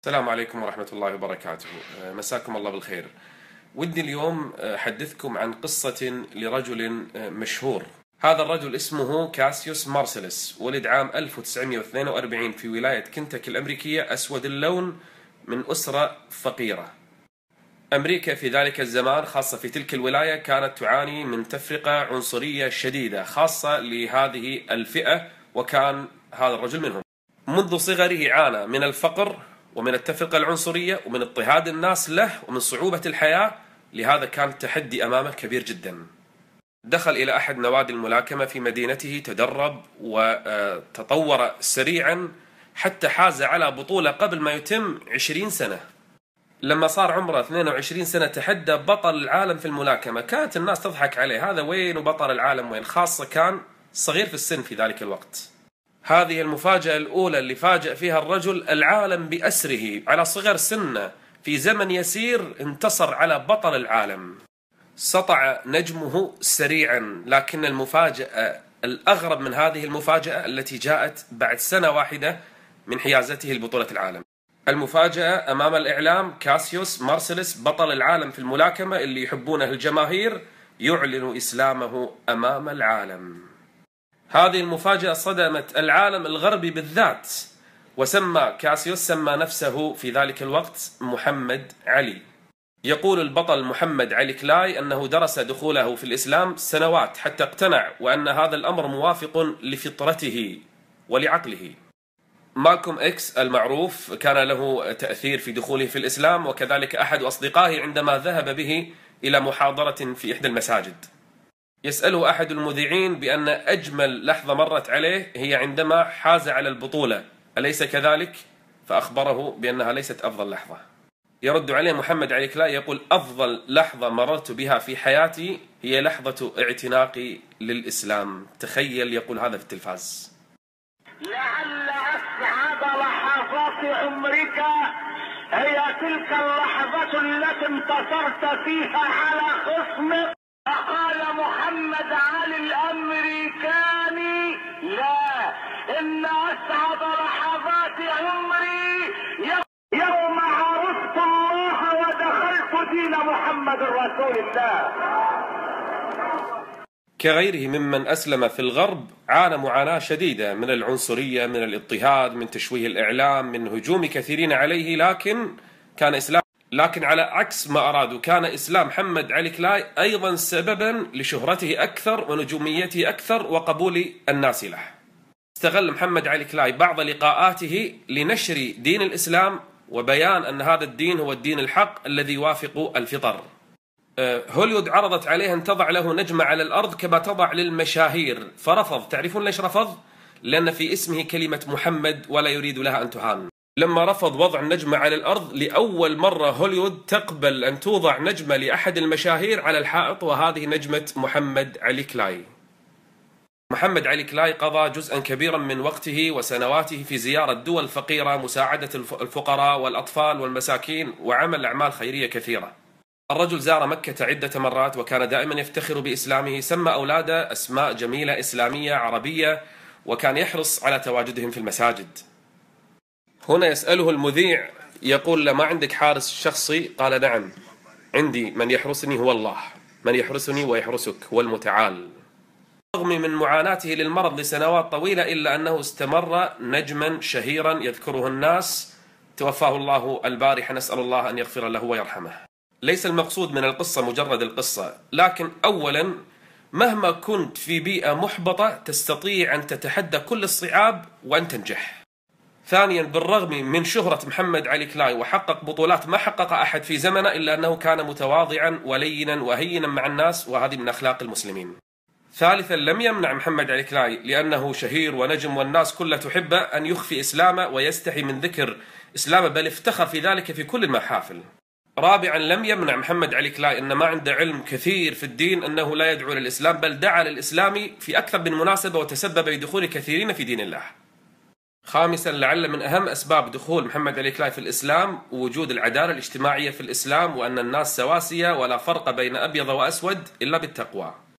السلام عليكم ورحمة الله وبركاته. مساكم الله بالخير. ودي اليوم أحدثكم عن قصة لرجل مشهور. هذا الرجل اسمه كاسيوس مارسيلس، ولد عام 1942 في ولاية كنتاكي الأمريكية، أسود اللون، من أسرة فقيرة. أمريكا في ذلك الزمان، خاصة في تلك الولاية، كانت تعاني من تفرقة عنصرية شديدة خاصة لهذه الفئة، وكان هذا الرجل منهم. منذ صغره عانى من الفقر ومن التفرقة العنصرية ومن اضطهاد الناس له ومن صعوبة الحياة، لهذا كان التحدي أمامه كبير جدا. دخل إلى أحد نوادي الملاكمة في مدينته، تدرب وتطور سريعا حتى حاز على بطولة قبل ما يتم 20 سنة. لما صار عمره 22 سنة تحدى بطل العالم في الملاكمة. كانت الناس تضحك عليه، هذا وين وبطل العالم وين، خاصة كان صغير في السن في ذلك الوقت. هذه المفاجأة الأولى اللي فاجأ فيها الرجل العالم بأسره على صغر سنه. في زمن يسير انتصر على بطل العالم، سطع نجمه سريعا. لكن المفاجأة الأغرب من هذه المفاجأة التي جاءت بعد سنة واحدة من حيازته لبطولة العالم. المفاجأة أمام الإعلام: كاسيوس مارسيلس بطل العالم في الملاكمة اللي يحبونه الجماهير يعلن إسلامه أمام العالم. هذه المفاجأة صدمت العالم الغربي بالذات، كاسيوس سمى نفسه في ذلك الوقت محمد علي. يقول البطل محمد علي كلاي أنه درس دخوله في الإسلام سنوات حتى اقتنع، وأن هذا الأمر موافق لفطرته ولعقله. مالكوم إكس المعروف كان له تأثير في دخوله في الإسلام، وكذلك أحد أصدقائه عندما ذهب به إلى محاضرة في إحدى المساجد. يسأله أحد المذيعين بأن أجمل لحظة مرت عليه هي عندما حاز على البطولة، أليس كذلك؟ فأخبره بأنها ليست أفضل لحظة. يرد عليه محمد علي كلاي يقول: أفضل لحظة مررت بها في حياتي هي لحظة اعتناقي للإسلام. تخيل، يقول هذا في التلفاز. لعل أسعد لحظات عمرك هي تلك اللحظة التي انتصرت فيها على خصمك. فقال محمد علي الأمريكاني: لا، إن أسعد لحظات عمري يوم عرفت الله ودخلت دين محمد رسول الله. كغيره ممن أسلم في الغرب، عانى معاناة شديدة من العنصرية، من الاضطهاد، من تشويه الإعلام، من هجوم كثيرين عليه. لكن على عكس ما أرادوا، كان إسلام محمد علي كلاي أيضا سببا لشهرته أكثر ونجوميته أكثر وقبول الناس له. استغل محمد علي كلاي بعض لقاءاته لنشر دين الإسلام وبيان أن هذا الدين هو الدين الحق الذي يوافق الفطر. هوليوود عرضت عليه أن تضع له نجمة على الأرض كما تضع للمشاهير، فرفض. تعرفون ليش رفض؟ لأن في اسمه كلمة محمد ولا يريد لها أن تهان. لما رفض وضع النجمة على الأرض، لأول مرة هوليوود تقبل أن توضع نجمة لأحد المشاهير على الحائط، وهذه نجمة محمد علي كلاي. محمد علي كلاي قضى جزءا كبيرا من وقته وسنواته في زيارة دول فقيرة، مساعدة الفقراء والأطفال والمساكين، وعمل أعمال خيرية كثيرة. الرجل زار مكة عدة مرات وكان دائما يفتخر بإسلامه. سمى أولاده أسماء جميلة إسلامية عربية، وكان يحرص على تواجدهم في المساجد. هنا يسأله المذيع، يقول له: ما عندك حارس شخصي؟ قال: نعم، عندي من يحرسني هو الله، من يحرسني ويحرسك هو المتعال. رغم من معاناته للمرض لسنوات طويلة، إلا أنه استمر نجما شهيرا يذكره الناس. توفاه الله البارحة، نسأل الله أن يغفر له ويرحمه. ليس المقصود من القصة مجرد القصة، لكن أولا، مهما كنت في بيئة محبطة تستطيع أن تتحدى كل الصعاب وأن تنجح. ثانيا، بالرغم من شهرة محمد علي كلاي وحقق بطولات ما حقق أحد في زمنه، إلا أنه كان متواضعا ولينا وهينا مع الناس، وهذه من أخلاق المسلمين. ثالثا، لم يمنع محمد علي كلاي لأنه شهير ونجم والناس كلها تحبه أن يخفي إسلامه ويستحي من ذكر إسلامه، بل افتخر في ذلك في كل المحافل. رابعا، لم يمنع محمد علي كلاي أن ما عنده علم كثير في الدين أنه لا يدعو للإسلام، بل دعا للإسلام في أكثر من مناسبة وتسبب بدخول كثيرين في دين الله. خامسا، لعل من أهم أسباب دخول محمد علي كلاي في الإسلام وجود العدالة الاجتماعية في الإسلام، وأن الناس سواسية ولا فرق بين أبيض وأسود إلا بالتقوى.